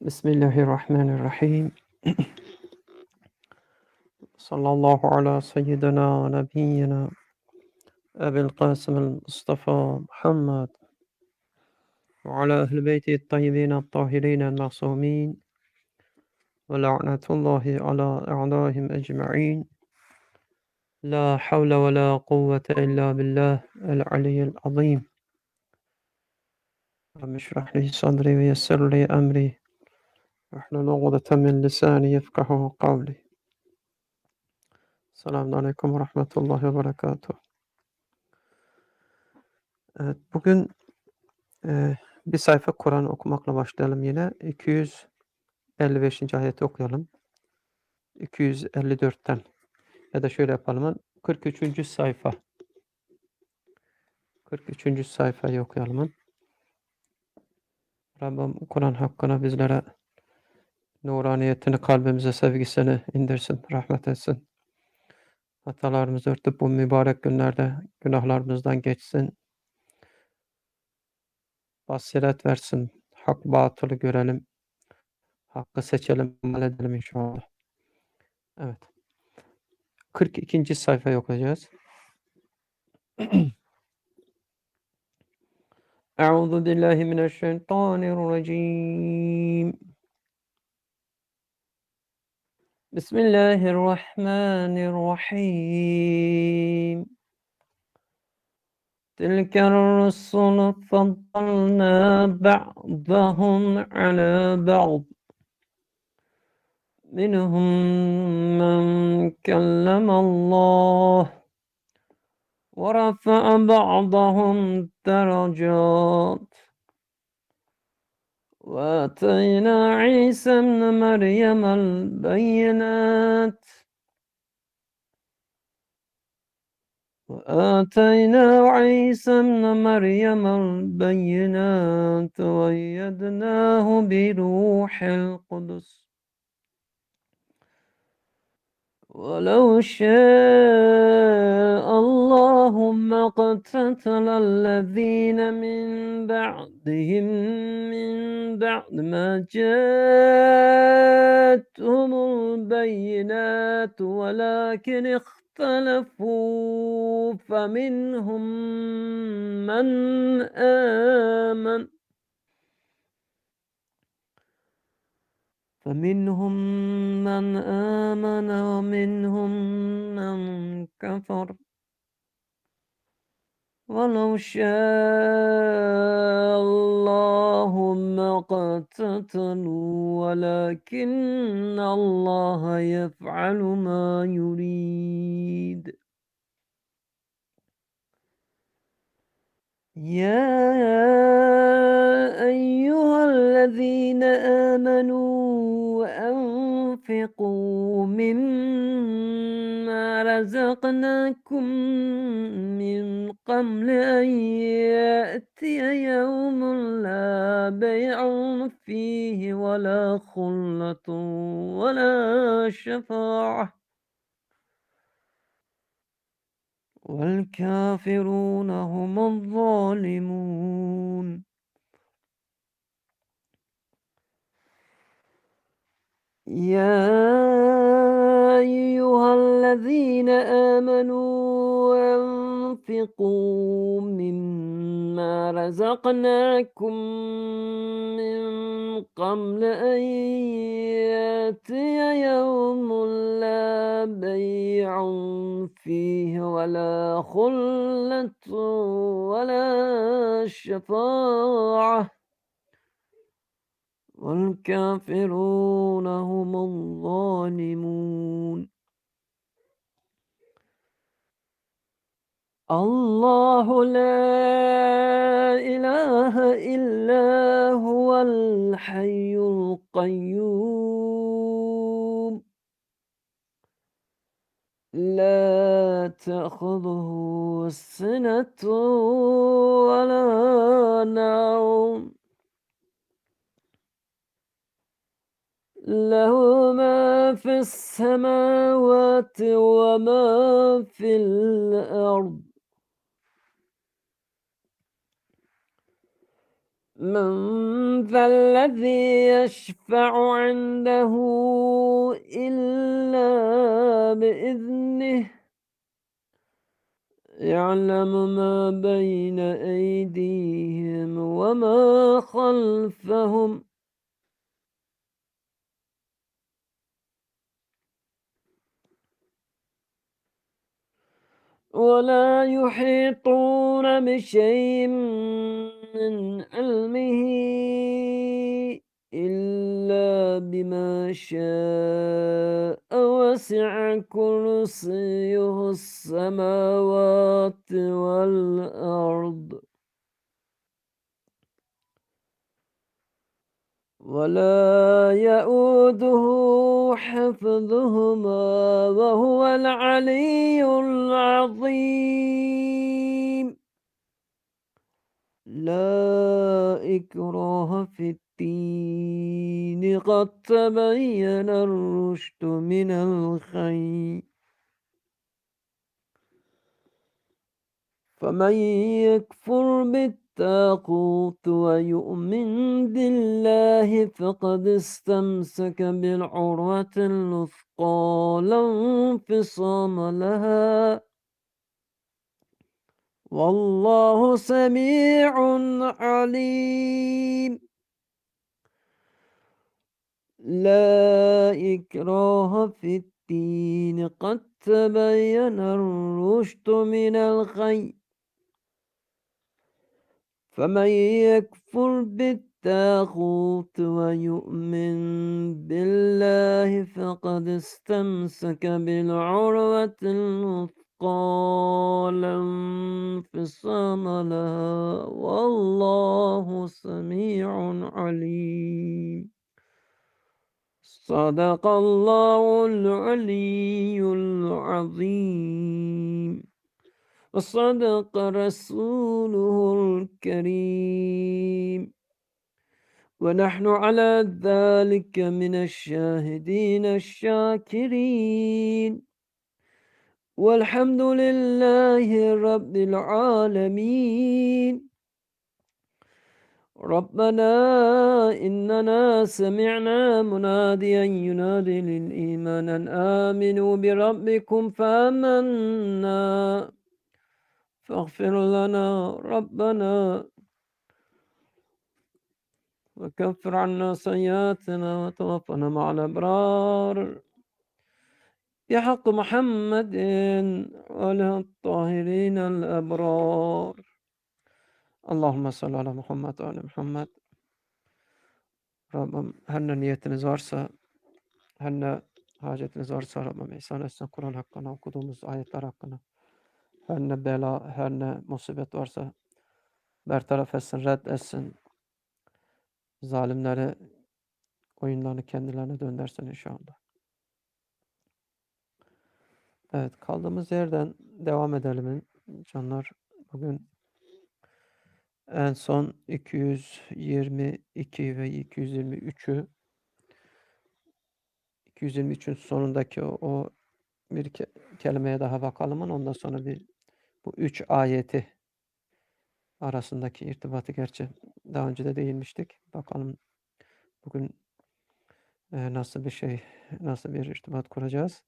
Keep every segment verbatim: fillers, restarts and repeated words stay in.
بسم الله الرحمن الرحيم. صلى الله على سيدنا ونبينا أبي القاسم المصطفى محمد وعلى أهل بيته الطيبين الطاهرين المعصومين، ولعنة الله على أعدائهم أجمعين. لا حول ولا قوة إلا بالله العلي العظيم. رب اشرح لي صدري ويسر لي أمري واحلل عقدة من لساني يفقه قولي. Selamun Aleyküm ve Rahmetullahi ve Berekatuhu. Evet, bugün e, bir sayfa Kur'an okumakla başlayalım yine. iki yüz elli beşinci ayeti okuyalım. iki yüz elli dörtten ya da şöyle yapalım. kırk üçüncü sayfa. kırk üçüncü sayfayı okuyalım. Rabbim Kur'an hakkına bizlere nuraniyetini, kalbimize sevgisini indirsin, rahmet etsin. Hatalarımızı örtüp bu mübarek günlerde günahlarımızdan geçsin. Basiret versin. Hak batılı görelim. Hakkı seçelim, amel edelim inşallah. Evet. kırk ikinci sayfayı okuyacağız. Euzu billahi mineşşeytanirracim. Bismillahirrahmanirrahim. Tilker rusulu faddalna ba'dahum ala ba'd. Minhum men kellamallah ve rafa'a ba'dahum deracat. وآتينا عيسى ابن مريم البينات وآتينا عيسى ابن مريم البينات وأيدناه بروح القدس ولو شاء الله ما اقتتل الذين من بعدهم من بعد ما جاءتهم البينات ولكن اختلفوا فمنهم من آمن فمنهم من آمن ومنهم من كفر ولو شاء الله ما اقتتلوا ولكن الله يفعل ما يريد. يا أيها الذين آمنوا أنفقوا مما رزقناكم من قبل أن يأتي يوم لا بيع فيه ولا خلة ولا شفاعة والكافرون هم الظالمون. يا أيها الذين آمنوا أنفقوا مما رزقناكم من قبل أن يأتي يوم لا بيع فيه ولا خلة ولا شفاعة والكافرون هم الظالمون. الله لا إله إلا هو الحي القيوم لا تأخذه سنة ولا نوم له ما في السماوات وما في الأرض من ذا الذي يشفع عنده إلا بإذنه يعلم ما بين أيديهم وما خلفهم ولا يحيطون بشيء من علمه إلا بما شاء وسع كرسيه السماوات والأرض ولا يؤوده حفظهما وهو العلي العظيم لا إكراه في الدين قد تبين الرشد من الغي فمن يكفر بالطاغوت ويؤمن بالله فقد استمسك بالعروة الوثقى لا انفصام لها والله سميع عليم لا إكراه في الدين قد تبين الرشد من الغي فمن يكفر بالطاغوت ويؤمن بالله فقد استمسك بالعروة الوثقى لا انفصام لها والله سميع عليم صدق الله العلي العظيم وصدق رسوله الكريم ونحن على ذلك من الشاهدين الشاكرين والحمد لله رب العالمين ربنا إننا سمعنا مناديا ينادي للإيمان أن آمنوا بربكم فآمنا فاغفر لنا ربنا وكفر عنا سيئاتنا وتوفنا مع الأبرار بحق محمد وآله الطاهرين الأبرار اللهم صل على Muhammed ve ali Muhammed. Rabbim her ne niyetiniz varsa, her ne hacetiniz varsa Rabbim ihsan etsin. Kur'an hakkında okuduğumuz ayetler hakkında. Her ne bela, her ne musibet varsa bertaraf etsin, red etsin. Zalimleri oyunlarını kendilerine döndürsün inşallah. Evet, kaldığımız yerden devam edelim canlar. Bugün en son iki yüz yirmi iki ve iki yüz yirmi üçü iki yüz yirmi üçün sonundaki o, o bir ke kelimeye daha bakalım. Ondan sonra bir bu üç ayeti arasındaki irtibatı gerçi daha önce de değinmiştik. Bakalım bugün e, nasıl bir şey, nasıl bir irtibat kuracağız.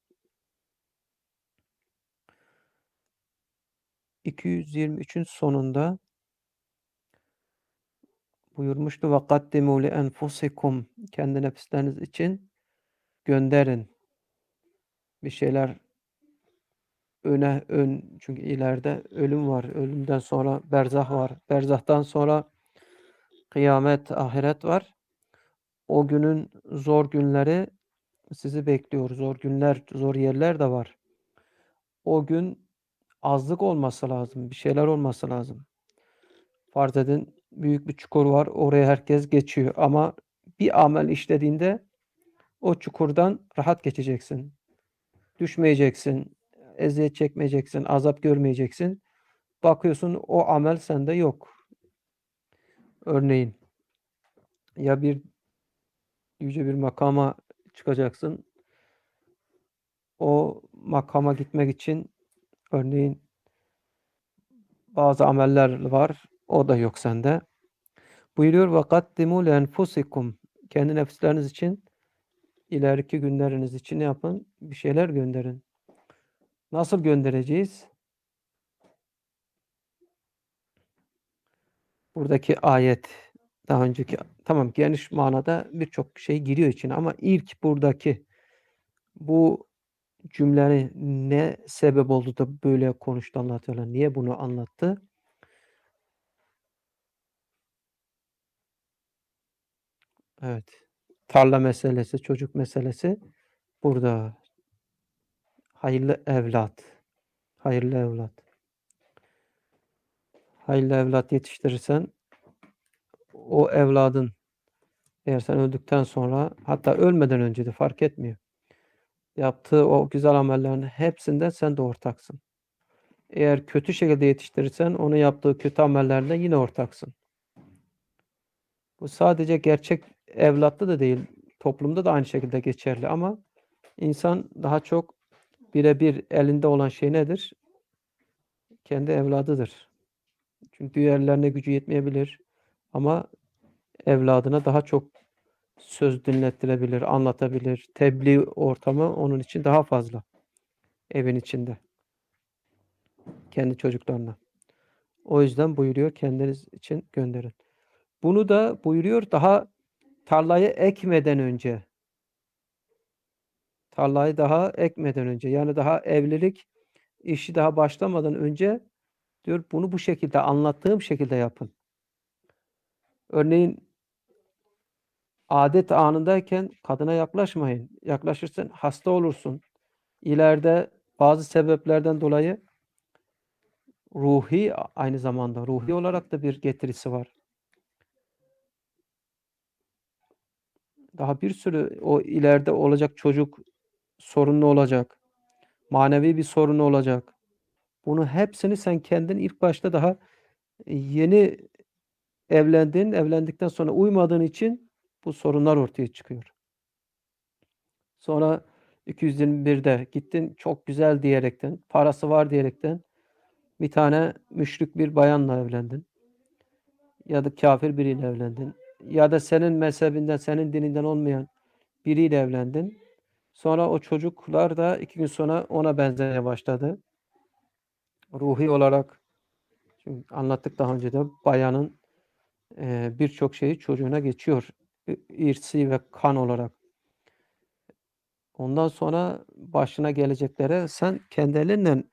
iki yüz yirmi üçün sonunda buyurmuştu ve kaddimu li enfusikum, kendi nefisleriniz için gönderin bir şeyler öne ön, çünkü ileride ölüm var, ölümden sonra berzah var, berzahtan sonra kıyamet, ahiret var. O günün zor günleri sizi bekliyor, zor günler, zor yerler de var. O gün azlık olması lazım, bir şeyler olması lazım. Farz edin büyük bir çukur var, oraya herkes geçiyor ama bir amel işlediğinde o çukurdan rahat geçeceksin. Düşmeyeceksin, eziyet çekmeyeceksin, azap görmeyeceksin. Bakıyorsun o amel sende yok. Örneğin ya bir yüce bir makama çıkacaksın. O makama gitmek için örneğin bazı ameller var. O da yok sende. Buyuruyor ve kaddimu li enfusikum. Kendi nefisleriniz için, ileriki günleriniz için ne yapın? Bir şeyler gönderin. Nasıl göndereceğiz? Buradaki ayet daha önceki tamam geniş manada birçok şey giriyor içine ama ilk buradaki bu cümlenin ne sebep oldu da böyle konuştu Allah Teala? Niye bunu anlattı? Evet. Tarla meselesi, çocuk meselesi burada. Hayırlı evlat. Hayırlı evlat. Hayırlı evlat yetiştirirsen o evladın eğer sen öldükten sonra hatta ölmeden önce de fark etmiyor. Yaptığı o güzel amellerin hepsinde sen de ortaksın. Eğer kötü şekilde yetiştirirsen onun yaptığı kötü amellerinde yine ortaksın. Bu sadece gerçek evlatlı da değil, toplumda da aynı şekilde geçerli ama insan daha çok birebir elinde olan şey nedir? Kendi evladıdır. Çünkü diğerlerine gücü yetmeyebilir ama evladına daha çok söz dinlettirebilir, anlatabilir. Tebliğ ortamı onun için daha fazla evin içinde. Kendi çocuklarına. O yüzden buyuruyor kendiniz için gönderin. Bunu da buyuruyor daha tarlayı ekmeden önce. Tarlayı daha ekmeden önce. Yani daha evlilik işi daha başlamadan önce diyor bunu bu şekilde anlattığım şekilde yapın. Örneğin adet anındayken kadına yaklaşmayın. Yaklaşırsan hasta olursun. İleride bazı sebeplerden dolayı ruhi aynı zamanda ruhi olarak da bir getirisi var. Daha bir sürü o ileride olacak çocuk sorunlu olacak. Manevi bir sorunu olacak. Bunu hepsini sen kendin ilk başta daha yeni evlendin, evlendikten sonra uymadığın için bu sorunlar ortaya çıkıyor. Sonra iki yüz yirmi birde gittin çok güzel diyerekten, parası var diyerekten bir tane müşrik bir bayanla evlendin. Ya da kafir biriyle evlendin. Ya da senin mezhebinden, senin dininden olmayan biriyle evlendin. Sonra o çocuklar da iki gün sonra ona benzemeye başladı. Ruhi olarak, çünkü anlattık daha önce de bayanın e, birçok şeyi çocuğuna geçiyor. İrsi ve kan olarak. Ondan sonra başına geleceklere sen kendi elinle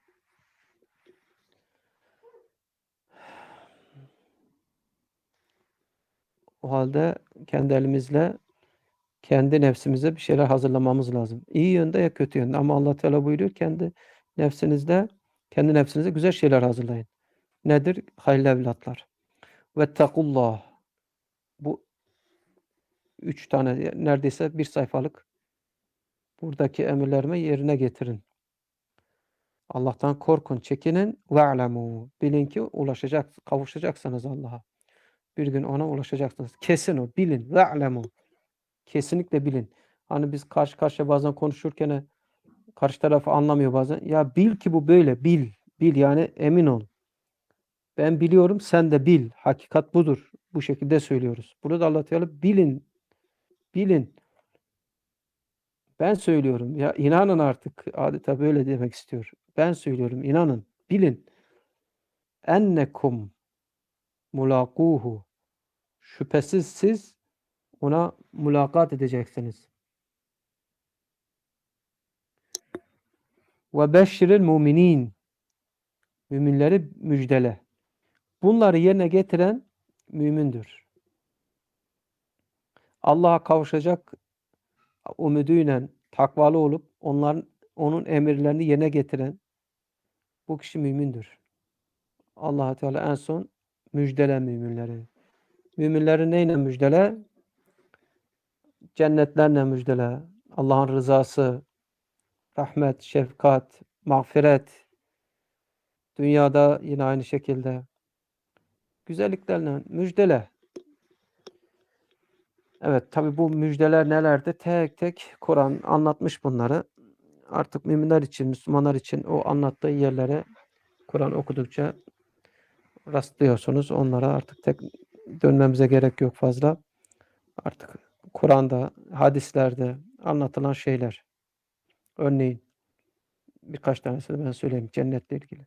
o halde kendi elimizle kendi nefsimize bir şeyler hazırlamamız lazım. İyi yönde ya kötü yönde. Ama Allah Teala buyuruyor kendi nefsinizde kendi nefsinize güzel şeyler hazırlayın. Nedir? Hayırlı evlatlar. Vettekullah. Bu üç tane neredeyse bir sayfalık buradaki emirlerimi yerine getirin. Allah'tan korkun, çekinin. Ve'lemû. Bilin ki ulaşacak, kavuşacaksınız Allah'a. Bir gün ona ulaşacaksınız. Kesin o. Bilin. Ve'lemû. Kesinlikle bilin. Hani biz karşı karşıya bazen konuşurken karşı tarafı anlamıyor bazen. Ya bil ki bu böyle. Bil. Bil yani emin ol. Ben biliyorum sen de bil. Hakikat budur. Bu şekilde söylüyoruz. Burada Allah Teala bilin. Bilin. Ben söylüyorum. Ya inanın artık. Adeta böyle demek istiyor. Ben söylüyorum. İnanın. Bilin. Ennekum mulakuhu. Şüphesiz siz ona mulakat edeceksiniz. Ve beşşiril muminin. Müminleri müjdele. Bunları yerine getiren mümindir. Allah'a kavuşacak umuduyla takvalı olup onların onun emirlerini yerine getiren bu kişi mümindir. Allah Teala en son müjdele müminleri. Müminleri neyle müjdele? Cennetlerle müjdele. Allah'ın rızası, rahmet, şefkat, mağfiret. Dünyada yine aynı şekilde. Güzelliklerle müjdele. Evet, tabi bu müjdeler nelerdi? Tek tek Kur'an anlatmış bunları. Artık müminler için, Müslümanlar için o anlattığı yerlere Kur'an okudukça rastlıyorsunuz. Onlara artık tek dönmemize gerek yok fazla. Artık Kur'an'da, hadislerde anlatılan şeyler. Örneğin birkaç tanesini ben söyleyeyim cennetle ilgili.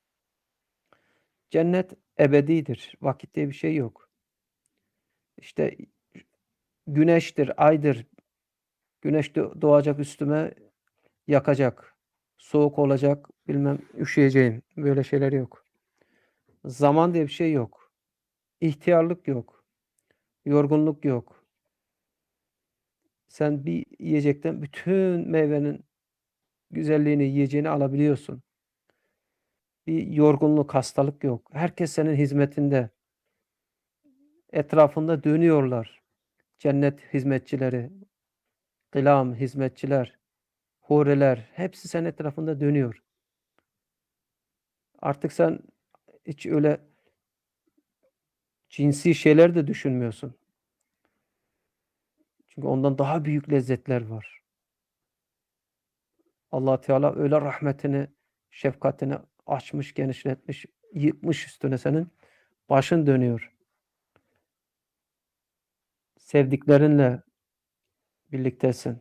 Cennet ebedidir. Vakit diye bir şey yok. İşte güneştir, aydır. Güneş doğacak üstüme yakacak. Soğuk olacak, bilmem üşüyeceğim. Böyle şeyler yok. Zaman diye bir şey yok. İhtiyarlık yok. Yorgunluk yok. Sen bir yiyecekten bütün meyvenin güzelliğini, yiyeceğini alabiliyorsun. Bir yorgunluk, hastalık yok. Herkes senin hizmetinde. Etrafında dönüyorlar. Cennet hizmetçileri, gılam hizmetçiler, hureler hepsi senin etrafında dönüyor. Artık sen hiç öyle cinsi şeyler de düşünmüyorsun. Çünkü ondan daha büyük lezzetler var. Allah Teala öyle rahmetini, şefkatini açmış, genişletmiş, yıkmış üstüne senin. Başın dönüyor. Sevdiklerinle birliktesin.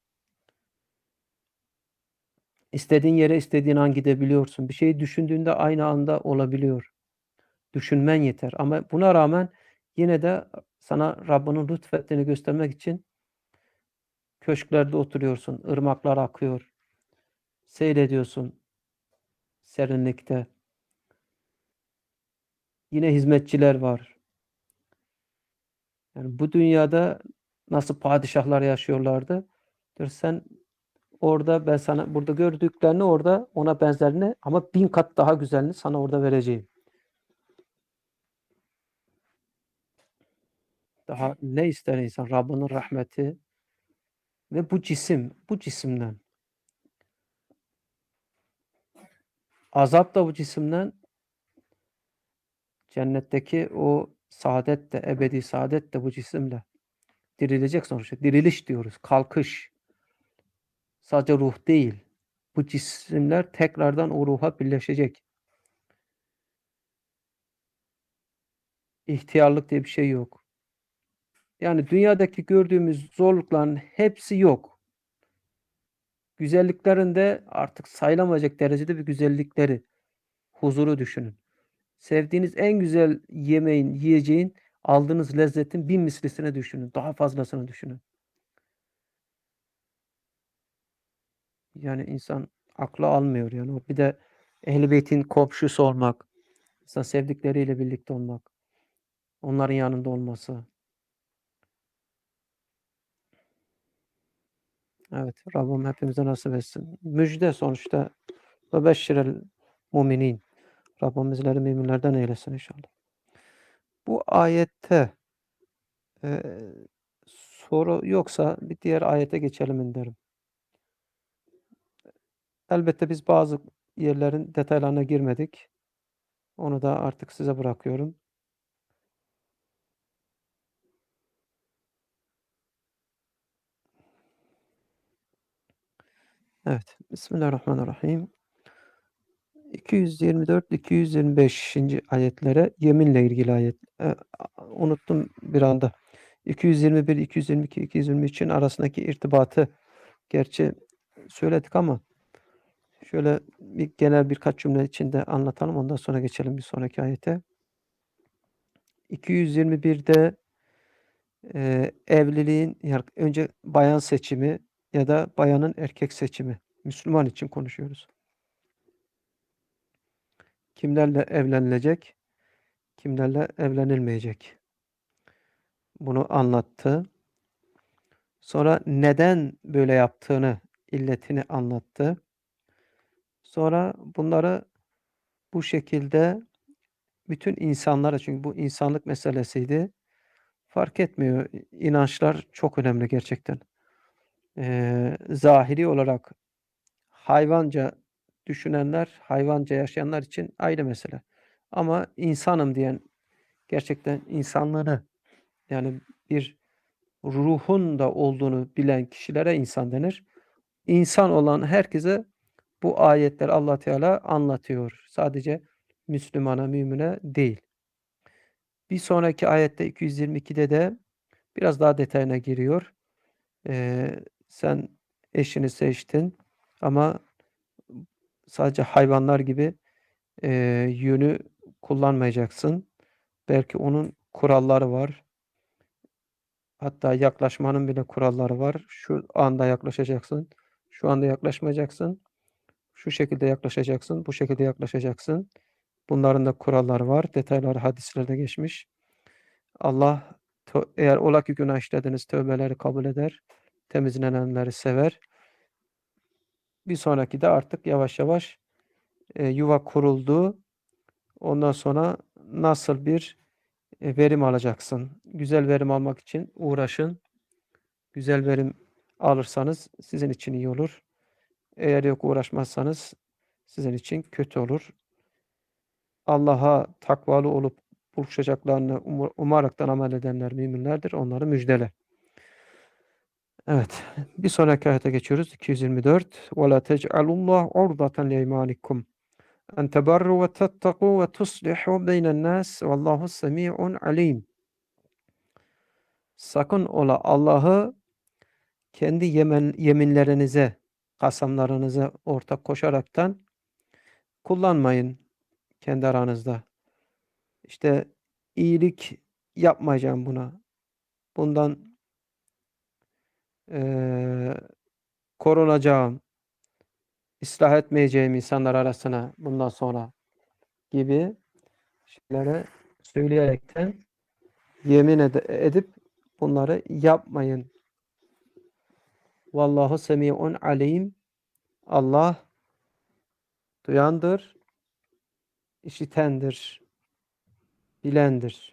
İstediğin yere istediğin an gidebiliyorsun. Bir şeyi düşündüğünde aynı anda olabiliyor. Düşünmen yeter. Ama buna rağmen yine de sana Rabbinin lütfettiğini göstermek için köşklerde oturuyorsun. Irmaklar akıyor. Seyrediyorsun serinlikte. Yine hizmetçiler var. Yani bu dünyada nasıl padişahlar yaşıyorlardı? Diyor, sen orada ben sana burada gördüklerini orada ona benzerini ama bin kat daha güzelini sana orada vereceğim. Daha ne ister insan? Rabbinin rahmeti ve bu cisim, bu cisimden. Azap da bu cisimden, cennetteki o saadet de, ebedi saadet de bu cisimle. Dirilecek sonuçta. Diriliş diyoruz. Kalkış. Sadece ruh değil. Bu cisimler tekrardan o ruha birleşecek. İhtiyarlık diye bir şey yok. Yani dünyadaki gördüğümüz zorlukların hepsi yok. Güzelliklerin de artık sayılamayacak derecede bir güzellikleri, huzuru düşünün. Sevdiğiniz en güzel yemeğin, yiyeceğin, aldığınız lezzetin bin mislisini düşünün. Daha fazlasını düşünün. Yani insan aklı almıyor yani. O bir de Ehl-i Beyt'in komşusu olmak, insan sevdikleriyle birlikte olmak, onların yanında olması. Evet, Rabbim hepimize nasip etsin. Müjde sonuçta. Ve beşşirel muminin. Rabbim bizleri müminlerden eylesin inşallah. Bu ayette e, soru yoksa bir diğer ayete geçelim derim. Elbette biz bazı yerlerin detaylarına girmedik. Onu da artık size bırakıyorum. Evet. Bismillahirrahmanirrahim. iki yüz yirmi dört iki yüz yirmi beşinci ayetlere yeminle ilgili ayet. E, unuttum bir anda. iki yüz yirmi bir, iki yüz yirmi iki, iki yüz yirmi üçün arasındaki irtibatı gerçi söyledik ama şöyle bir genel birkaç cümle içinde anlatalım. Ondan sonra geçelim bir sonraki ayete. iki yüz yirmi birde e, evliliğin yani önce bayan seçimi ya da bayanın erkek seçimi. Müslüman için konuşuyoruz. Kimlerle evlenilecek, kimlerle evlenilmeyecek. Bunu anlattı. Sonra neden böyle yaptığını, illetini anlattı. Sonra bunları bu şekilde bütün insanlara, çünkü bu insanlık meselesiydi. Fark etmiyor. İnançlar çok önemli gerçekten. Eee, zahiri olarak hayvanca düşünenler, hayvanca yaşayanlar için ayrı mesele. Ama insanım diyen, gerçekten insanlığını yani bir ruhun da olduğunu bilen kişilere insan denir. İnsan olan herkese bu ayetler Allah Teala anlatıyor. Sadece Müslümana, mümine değil. Bir sonraki ayette iki yüz yirmi ikide de biraz daha detayına giriyor. Eee, sen eşini seçtin ama sadece hayvanlar gibi eee, yünü kullanmayacaksın. Belki onun kuralları var. Hatta yaklaşmanın bile kuralları var. Şu anda yaklaşacaksın. Şu anda yaklaşmayacaksın. Şu şekilde yaklaşacaksın. Bu şekilde yaklaşacaksın. Bunların da kuralları var. Detayları hadislerde geçmiş. Allah tö- eğer ola ki günah işlediniz tövbeleri kabul eder. Temizlenenleri sever. Bir sonraki de artık yavaş yavaş e, yuva kuruldu. Ondan sonra nasıl bir e, verim alacaksın? Güzel verim almak için uğraşın. Güzel verim alırsanız sizin için iyi olur. Eğer yok uğraşmazsanız sizin için kötü olur. Allah'a takvalı olup buluşacaklarını umar, umaraktan amel edenler müminlerdir. Onları müjdele. Evet. Bir sonraki ayete geçiyoruz. iki yüz yirmi dört. وَلَا تَجْعَلُوا اللّٰهَ عُرْضَةً لِيَيْمَانِكُمْ اَنْ تَبَرُّوا وَتَتَّقُوا وَتُصْلِحُوا بَيْنَ النَّاسِ وَاللّٰهُ سَمِيعٌ عَلِيمٌ. Sakın ola Allah'ı kendi yemin, yeminlerinize, kasamlarınıza ortak koşaraktan kullanmayın kendi aranızda. İşte iyilik yapmayacağım buna. Bundan eee, korunacağım, ıslah etmeyeceğim insanlar arasına bundan sonra gibi şeylere söyleyerekten yemin ed- edip bunları yapmayın. Vallahu semi'un alim. Allah duyandır, işitendir, bilendir.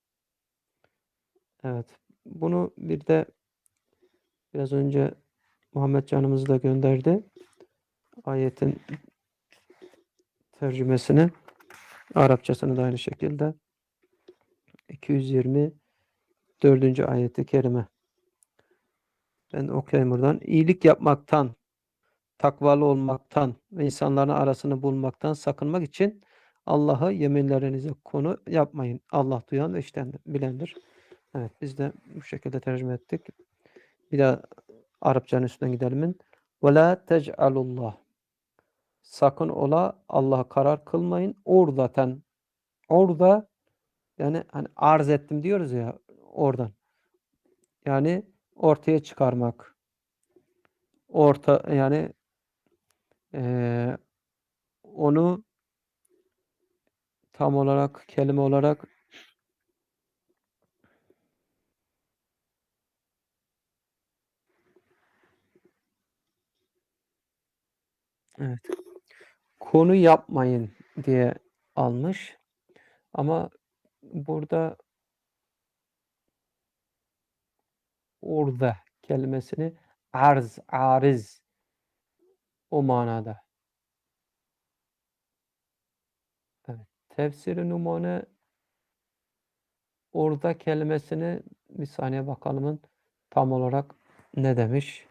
Evet. Bunu bir de biraz önce Muhammed canımız da gönderdi. Ayetin tercümesini, Arapçasını da aynı şekilde. iki yüz yirmi dördüncü ayeti kerime. Ben okuyayım buradan. İyilik yapmaktan, takvalı olmaktan ve insanların arasını bulmaktan sakınmak için Allah'a yeminlerinize konu yapmayın. Allah duyan ve işten bilendir. Evet, biz de bu şekilde tercüme ettik. Bir daha Arapçanın üstüne gidelim. Ve la tec'alullah. Sakın ola Allah'a karar kılmayın. Ordaten. Orada yani hani arz ettim diyoruz ya oradan. Yani ortaya çıkarmak. Orta yani eee, onu tam olarak kelime olarak evet, konu yapmayın diye almış. Ama burada orada kelimesini arz, ariz o manada. Evet. Tefsiri numune orada kelimesini bir saniye bakalım tam olarak ne demiş?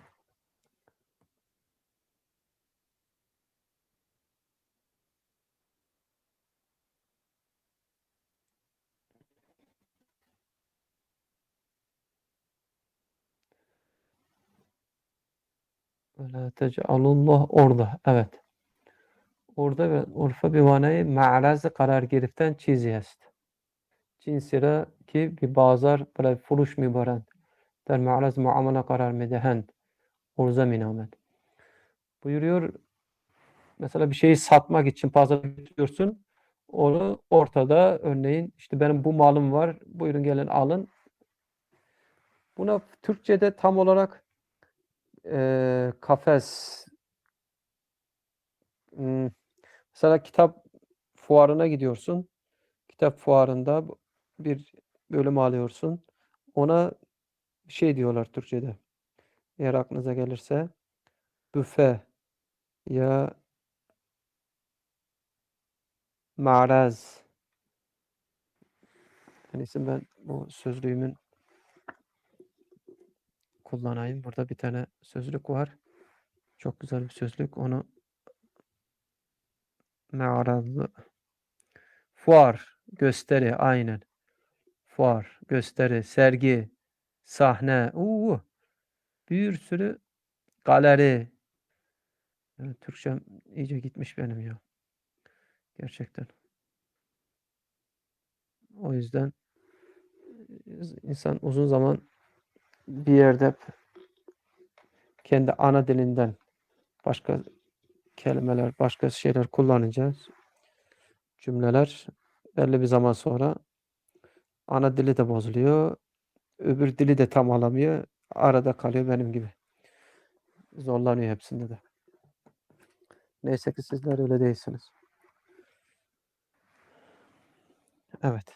Ve tec'alullah orada. Evet. Orada ve urfa bir manayı ma'raz karar giriften çizi jest. Cinsira ki bir bazar böyle furuş mübaren. Der ma'raz muamele karar medehend. Orza minamet. Buyuruyor mesela bir şeyi satmak için pazara götürüyorsun. Onu ortada örneğin işte benim bu malım var. Buyurun gelin alın. Buna Türkçe'de tam olarak eee, kafes hmm, mesela kitap fuarına gidiyorsun. Kitap fuarında bir bölüm alıyorsun. Ona bir şey diyorlar Türkçe'de. Eğer aklınıza gelirse büfe ya maraz. Yani ben bu sözlüğümün kullanayım. Burada bir tane sözlük var. Çok güzel bir sözlük. Onu me'arazlı fuar gösteri aynen. fuar, gösteri, sergi, sahne, uuu, bir sürü galeri. Evet, Türkçem iyice gitmiş benim ya. Gerçekten. O yüzden insan uzun zaman bir yerde kendi ana dilinden başka kelimeler, başka şeyler kullanınca cümleler belli bir zaman sonra ana dili de bozuluyor. Öbür dili de tam alamıyor. Arada kalıyor benim gibi. Zorlanıyor hepsinde de. Neyse ki sizler öyle değilsiniz. Evet.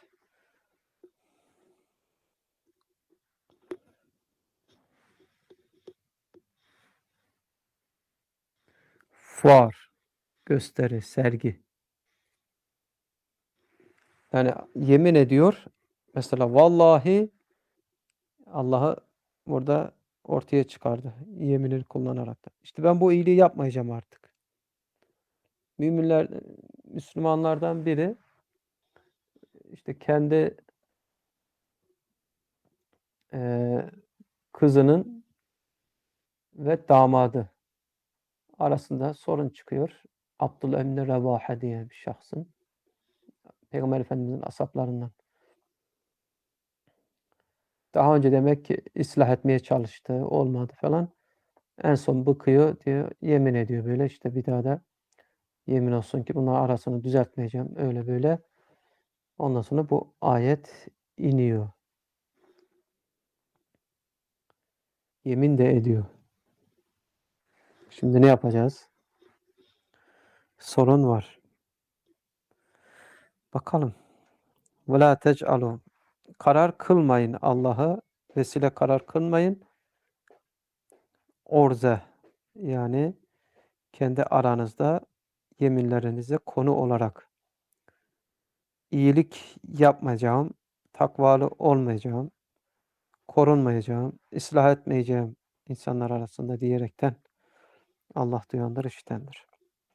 Fuar, gösteri, sergi. Yani yemin ediyor. Mesela vallahi Allah'ı burada ortaya çıkardı. Yeminini kullanarak da. İşte ben bu iyiliği yapmayacağım artık. Müminler, Müslümanlardan biri işte kendi eee, kızının ve damadı arasında sorun çıkıyor. Abdullah ibn Revahe diye bir şahsın. Peygamber Efendimizin ashablarından. Daha önce demek ki ıslah etmeye çalıştı. Olmadı falan. En son bıkıyor diyor. Yemin ediyor böyle işte bir daha da yemin olsun ki bunlar arasını düzeltmeyeceğim. Öyle böyle. Ondan sonra bu ayet iniyor. Yemin de ediyor. Şimdi ne yapacağız? Sorun var. Bakalım. وَلَا تَجْعَلُوا Karar kılmayın Allah'ı. Vesile karar kılmayın. Orze yani kendi aranızda yeminlerinize konu olarak iyilik yapmayacağım, takvalı olmayacağım, korunmayacağım, ıslah etmeyeceğim insanlar arasında diyerekten Allah duyandır, işitendir.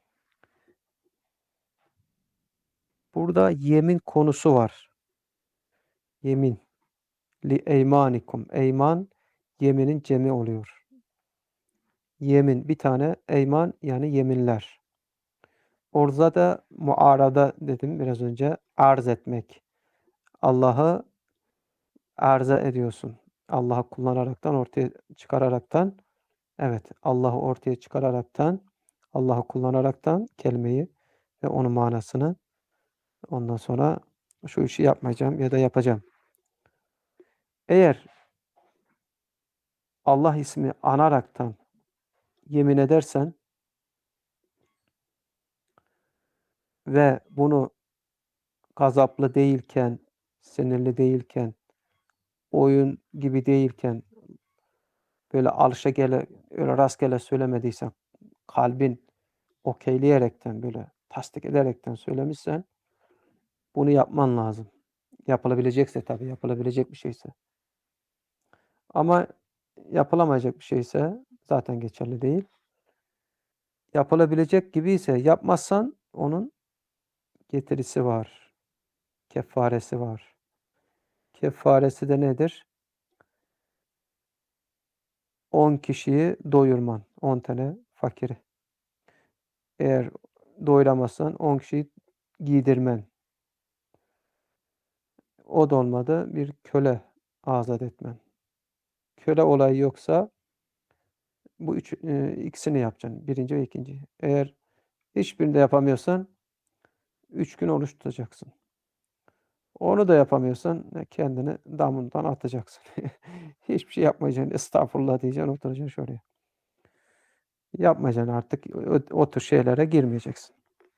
Burada yemin konusu var. Yemin. Li eymanikum. Eyman yeminin cemi oluyor. Yemin bir tane, eyman yani yeminler. Orada da muarada dedim biraz önce. Arz etmek. Allah'ı arıza ediyorsun. Allah'ı kullanaraktan, ortaya çıkararaktan, evet, Allah'ı ortaya çıkararaktan, Allah'ı kullanaraktan kelimeyi ve onun manasını ondan sonra şu işi yapmayacağım ya da yapacağım. Eğer Allah ismi anaraktan yemin edersen ve bunu gazaplı değilken, sinirli değilken, oyun gibi değilken, böyle alışagele, öyle rastgele söylemediysen, kalbin okeyleyerekten, böyle tasdik ederekten söylemişsen bunu yapman lazım. Yapılabilecekse tabii, yapılabilecek bir şeyse. Ama yapılamayacak bir şeyse zaten geçerli değil. Yapılabilecek gibiyse yapmazsan onun getirisi var. Kefaresi var. Kefaresi de nedir? on kişiyi doyurman. on tane fakiri. Eğer doyuramazsan on kişiyi giydirmen. O da olmadı bir köle azat etmen. Köle olayı yoksa bu üç, eee, ikisini yapacaksın. birinci ve ikinci. Eğer hiçbirini de yapamıyorsan üç gün oruç tutacaksın. Onu da yapamıyorsan e, kendini damından atacaksın. Hiçbir şey yapmayacaksın. Estağfurullah diyeceksin, oturacaksın şuraya. Yapmayacaksın artık. O, o tür şeylere girmeyeceksin.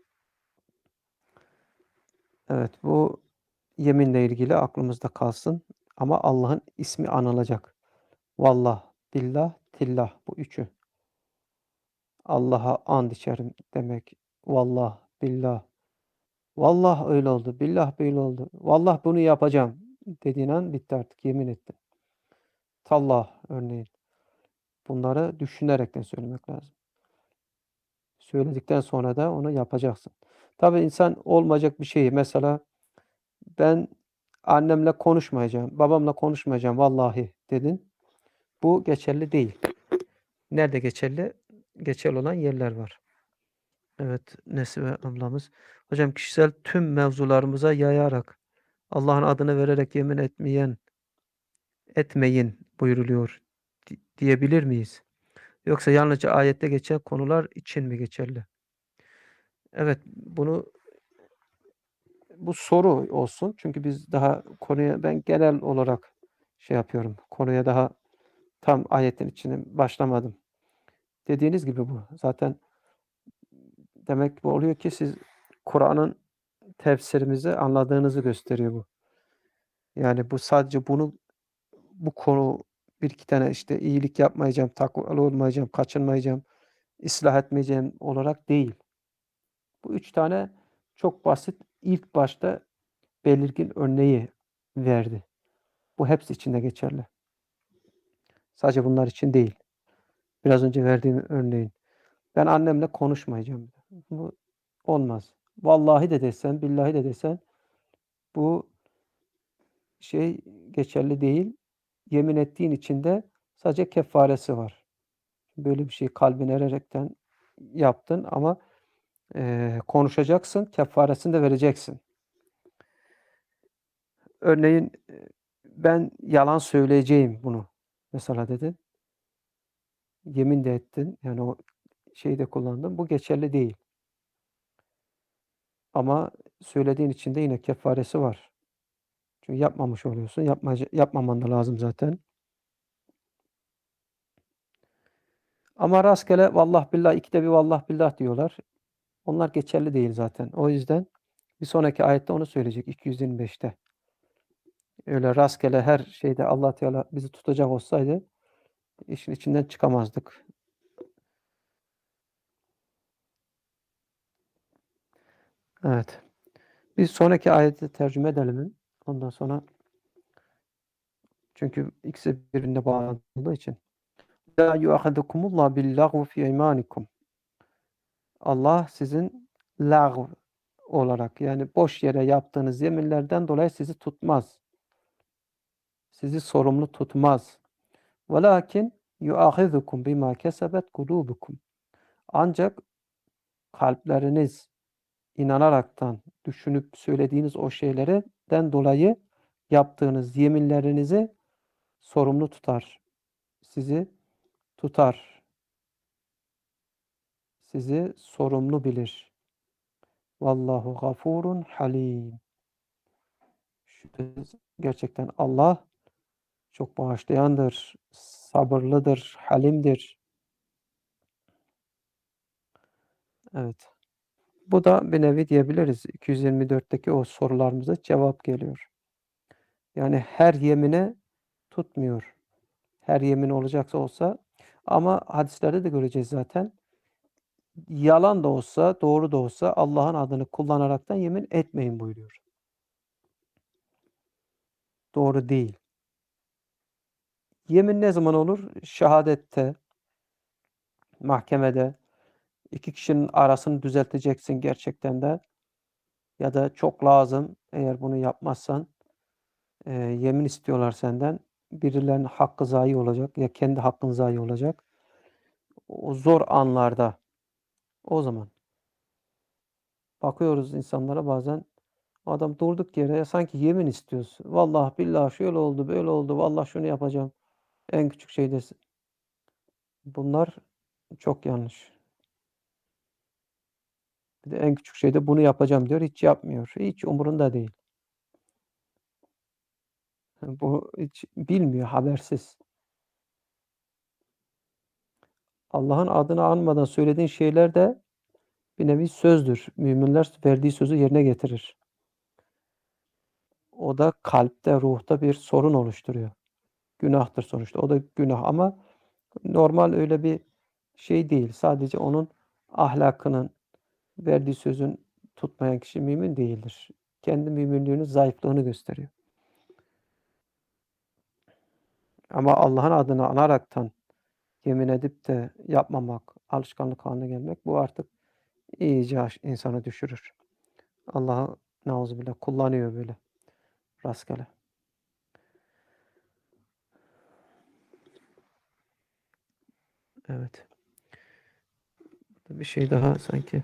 Evet, bu yeminle ilgili aklımızda kalsın. Ama Allah'ın ismi anılacak. Vallah, billah, tillah bu üçü. Allah'a and içerim demek. Vallah, billah. Vallah öyle oldu. Billah böyle oldu. Vallah bunu yapacağım dediğin an bitti artık. Yemin ettin. Tallah örneğin. Bunları düşünerekten söylemek lazım. Söyledikten sonra da onu yapacaksın. Tabii insan olmayacak bir şeyi mesela ben annemle konuşmayacağım, babamla konuşmayacağım vallahi dedin. Bu geçerli değil. Nerede geçerli? Geçerli olan yerler var. Evet, Nesibe ablamız. Hocam kişisel tüm mevzularımıza yayarak Allah'ın adını vererek yemin etmeyen etmeyin buyuruluyor di- diyebilir miyiz? Yoksa yalnızca ayette geçen konular için mi geçerli? Evet, bunu bu soru olsun. Çünkü biz daha konuya ben genel olarak şey yapıyorum. Konuya daha tam ayetin içine başlamadım. Dediğiniz gibi bu. Zaten demek bu oluyor ki siz Kur'an'ın tefsirimizi anladığınızı gösteriyor bu. Yani bu sadece bunu bu konu bir iki tane işte iyilik yapmayacağım, takvalı olmayacağım, kaçınmayacağım, ıslah etmeyeceğim olarak değil. Bu üç tane çok basit ilk başta belirgin örneği verdi. Bu hepsi içinde geçerli. Sadece bunlar için değil. Biraz önce verdiğim örneğin. Ben annemle konuşmayacağım. Bu olmaz. Vallahi de desen, billahi de desen bu şey geçerli değil. Yemin ettiğin için de sadece kefaresi var. Böyle bir şey kalbine ererekten yaptın ama eee, konuşacaksın, kefaresini de vereceksin. Örneğin eee, ben yalan söyleyeceğim bunu. Mesela dedin. Yemin de ettin. Yani o şeyi de kullandın. Bu geçerli değil. Ama söylediğin için de yine kefaresi var. Çünkü yapmamış oluyorsun. Yapmaca yapmaman da lazım zaten. Ama rastgele vallah billah ikide bir vallah billah diyorlar. Onlar geçerli değil zaten. O yüzden bir sonraki ayette onu söyleyecek iki yüz yirmi beşte. Öyle rastgele her şeyde Allah Teala bizi tutacak olsaydı işin içinden çıkamazdık. Evet. Bir sonraki ayeti tercüme edelim mi? Ondan sonra çünkü ikisi birbirine bağlantılı için. La yuahidukumullah billahvi fi eymanikum. Allah sizin lağv olarak yani boş yere yaptığınız yeminlerden dolayı sizi tutmaz. Sizi sorumlu tutmaz. Velakin yuahizukum bima kesebet kulubukum. Ancak kalpleriniz inanaraktan düşünüp söylediğiniz o şeylerden dolayı yaptığınız yeminlerinizi sorumlu tutar. Sizi tutar. Sizi sorumlu bilir. Vallahu gafurun halim. Şüphesiz gerçekten Allah çok bağışlayandır, sabırlıdır, halimdir. Evet. Bu da bir nevi diyebiliriz. iki yüz yirmi dörtteki o sorularımıza cevap geliyor. Yani her yemine tutmuyor. Her yemin olacaksa olsa ama hadislerde de göreceğiz zaten. Yalan da olsa, doğru da olsa Allah'ın adını kullanaraktan yemin etmeyin buyuruyor. Doğru değil. Yemin ne zaman olur? Şehadette, mahkemede, iki kişinin arasını düzelteceksin gerçekten de ya da çok lazım eğer bunu yapmazsan eee, yemin istiyorlar senden. Birilerinin hakkı zayi olacak ya kendi hakkın zayi olacak. O zor anlarda o zaman bakıyoruz insanlara bazen adam durduk yere sanki yemin istiyorsun. Vallahi billahi şöyle oldu, böyle oldu. Vallahi şunu yapacağım. En küçük şeyde bunlar çok yanlış. Bir de en küçük şeyde bunu yapacağım diyor, hiç yapmıyor. Hiç umurunda değil. Bu hiç bilmiyor, habersiz. Allah'ın adını anmadan söylediğin şeyler de bir nevi sözdür. Müminler verdiği sözü yerine getirir. O da kalpte, ruhta bir sorun oluşturuyor. Günahtır sonuçta. O da günah ama normal öyle bir şey değil. Sadece onun ahlakının, verdiği sözün tutmayan kişi mümin değildir. Kendi müminliğinin zayıflığını gösteriyor. Ama Allah'ın adını anaraktan yemin edip de yapmamak, alışkanlık haline gelmek bu artık iyice aş insanı düşürür. Allah'ı nauzubillah kullanıyor böyle. Rastgele. Evet. Bir şey daha sanki.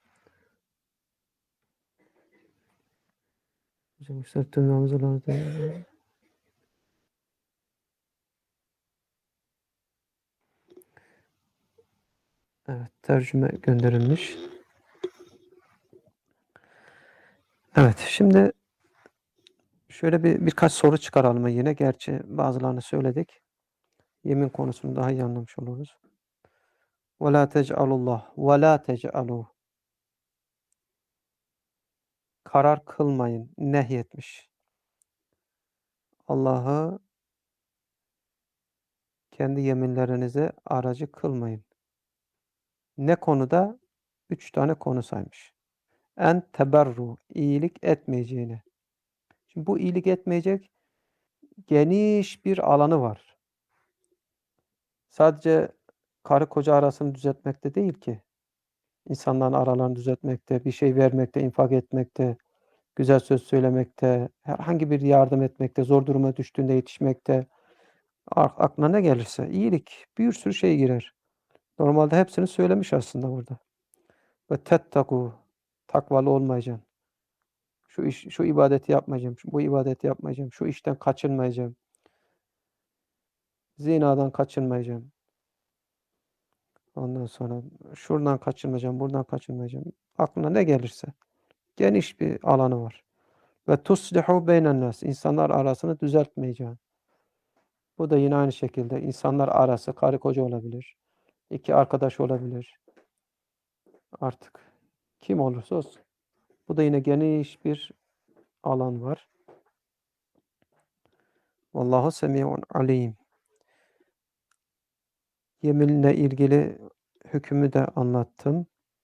Evet, tercüme gönderilmiş. Evet, şimdi şöyle bir birkaç soru çıkaralım yine. Gerçi bazılarını söyledik. Yemin konusunu daha iyi anlamış oluruz. وَلَا تَجْعَلُ اللّٰهِ وَلَا تَجْعَلُوا Karar kılmayın, nehyetmiş. Allah'ı kendi yeminlerinize aracı kılmayın. Ne konuda? Üç tane konu saymış. En teberru, iyilik etmeyeceğini. Şimdi bu iyilik etmeyecek geniş bir alanı var. Sadece karı koca arasını düzeltmekte değil ki. İnsanların aralarını düzeltmekte, bir şey vermekte, infak etmekte, güzel söz söylemekte, herhangi bir yardım etmekte, zor duruma düştüğünde yetişmekte, aklına ne gelirse, iyilik, bir sürü şey girer. Normalde hepsini söylemiş aslında burada. Ve tettakû, takvalı olmayacaksın. Şu iş, şu ibadeti yapmayacağım, şu, bu ibadeti yapmayacağım, şu işten kaçınmayacağım, zinadan kaçınmayacağım. Ondan sonra şuradan kaçınmayacağım, buradan kaçınmayacağım. Aklına ne gelirse. Geniş bir alanı var. Ve tuslihu beynen nas. İnsanlar arasını düzeltmeyeceğim. Bu da yine aynı şekilde insanlar arası karı koca olabilir. İki arkadaş olabilir. Artık kim olursa olsun. Bu da yine geniş bir alan var. Vallahu semi'un alim. Yeminle ilgili hükmü de anlattım.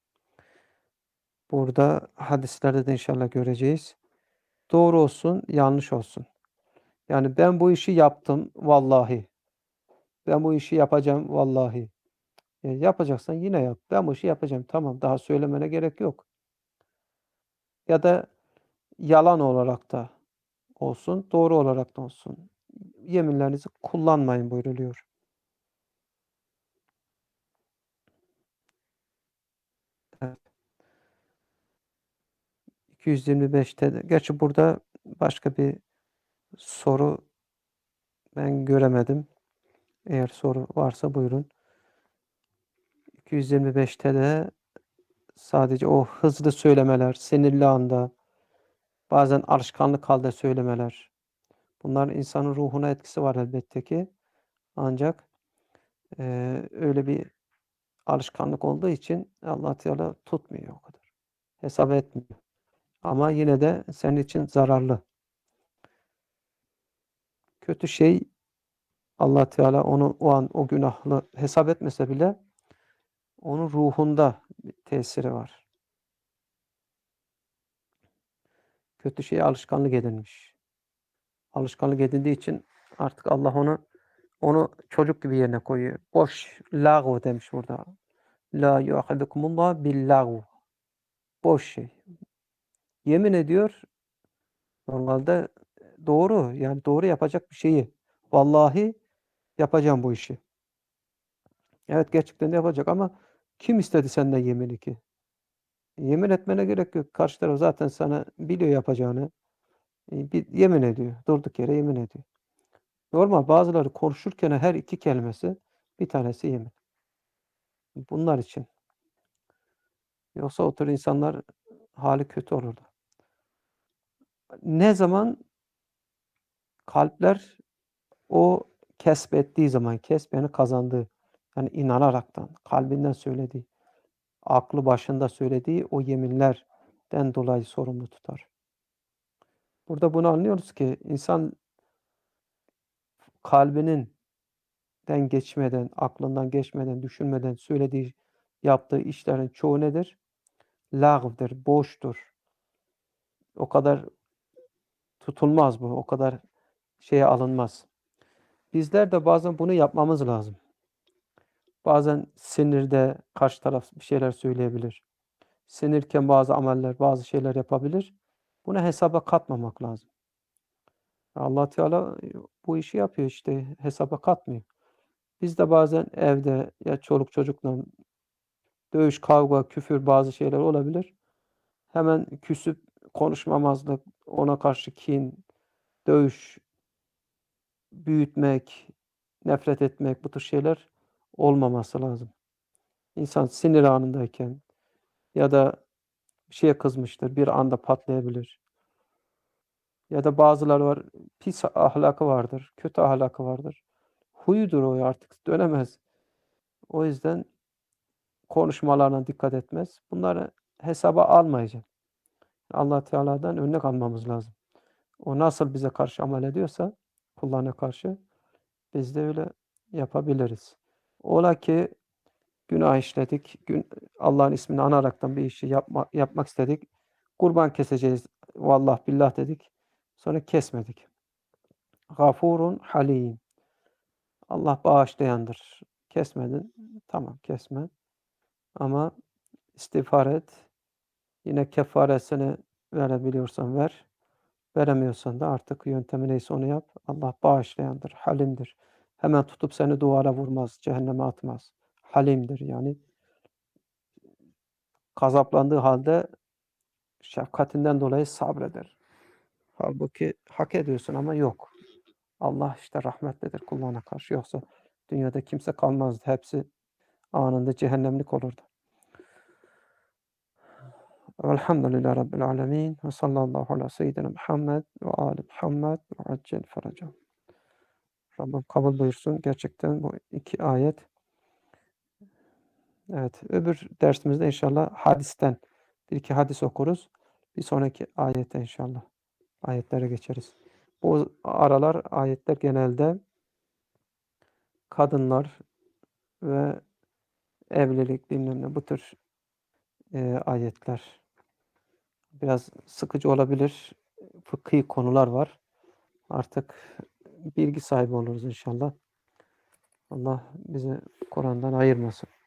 Burada hadislerde de inşallah göreceğiz. Doğru olsun, yanlış olsun. Yani ben bu işi yaptım vallahi. Ben bu işi yapacağım vallahi. E, yapacaksan yine yap. Ben bu işi yapacağım. Tamam, daha söylemene gerek yok. Ya da yalan olarak da olsun, doğru olarak da olsun. Yeminlerinizi kullanmayın buyruluyor. Evet. iki yüz yirmi beşte de, gerçi burada başka bir soru ben göremedim. Eğer soru varsa buyurun. iki yüz yirmi beşte de sadece o hızlı söylemeler, sinirli anda, bazen alışkanlık halde söylemeler. Bunların insanın ruhuna etkisi var elbette ki. Ancak eee, öyle bir alışkanlık olduğu için Allah Teala tutmuyor o kadar. Hesap etmiyor. Ama yine de senin için zararlı. Kötü şey Allah Teala onu o an o günahlı hesap etmese bile onun ruhunda bir tesiri var. Kötü şeye alışkanlık edinmiş. Alışkanlık edindiği için artık Allah onu onu çocuk gibi yerine koyuyor. Boş, lağv demiş burada. La yuahidukumullah billâhu. Boş şey. Yemin ediyor. Normalde doğru. Yani doğru yapacak bir şeyi. Vallahi yapacağım bu işi. Evet, gerçekten de yapacak ama kim istedi senden yemini ki? Yemin etmene gerek yok. Karşı taraf zaten sana biliyor yapacağını. E, bir yemin ediyor. Durduk yere yemin ediyor. Normal bazıları konuşurken her iki kelimesi bir tanesi yemin. Bunlar için. Yoksa o tür insanlar hali kötü olurdu. Ne zaman kalpler o kesbettiği zaman, kesbeni kazandığı, yani inanaraktan, kalbinden söylediği, aklı başında söylediği o yeminlerden dolayı sorumlu tutar. Burada bunu anlıyoruz ki insan kalbinin den geçmeden, aklından geçmeden, düşünmeden söylediği, yaptığı işlerin çoğu nedir? Lağvdır, boştur. O kadar tutulmaz bu, o kadar şeye alınmaz. Bizler de bazen bunu yapmamız lazım. Bazen sinirde karşı taraf bir şeyler söyleyebilir. Sinirken bazı ameller, bazı şeyler yapabilir. Bunu hesaba katmamak lazım. Allah Teala bu işi yapıyor işte, hesaba katmıyor. Biz de bazen evde ya çoluk çocukla dövüş, kavga, küfür bazı şeyler olabilir. Hemen küsüp konuşmamazlık, ona karşı kin, dövüş, büyütmek, nefret etmek bu tür şeyler olmaması lazım. İnsan sinir anındayken ya da bir şeye kızmıştır, bir anda patlayabilir. Ya da bazıları var, pis ahlakı vardır, kötü ahlakı vardır. Huyudur o artık dönemez. O yüzden konuşmalarına dikkat etmez. Bunları hesaba almayacak. Allah Teala'dan örnek almamız lazım. O nasıl bize karşı amel ediyorsa kullarına karşı biz de öyle yapabiliriz. Ola ki günah işledik, gün Allah'ın ismini anaraktan bir işi yapma, yapmak istedik. Kurban keseceğiz. Vallah billah dedik. Sonra kesmedik. Gafurun halim. Allah bağışlayandır. Kesmedin. Tamam kesme. Ama istiğfar et. Yine kefaresini verebiliyorsan ver. Veremiyorsan da artık yöntemi neyse onu yap. Allah bağışlayandır, halimdir. Hemen tutup seni duvara vurmaz, cehenneme atmaz. Halimdir yani. Gazaplandığı halde şefkatinden dolayı sabreder. Halbuki hak ediyorsun ama yok. Allah işte rahmetlidir kullarına karşı. Yoksa dünyada kimse kalmazdı. Hepsi anında cehennemlik olurdu. Velhamdülillahi Rabbil alemin. Ve sallallahu ala seyyidina Muhammed ve ali Muhammed ve accel feracahum. Rabbim kabul buyursun. Gerçekten bu iki ayet. Evet, öbür dersimizde inşallah hadisten bir iki hadis okuruz. Bir sonraki ayete inşallah ayetlere geçeriz. Bu aralar ayetler genelde kadınlar ve evlilik bilmem ne bu tür e, ayetler. Biraz sıkıcı olabilir. Fıkhi konular var. Artık bilgi sahibi oluruz inşallah. Allah bizi Kur'an'dan ayırmasın.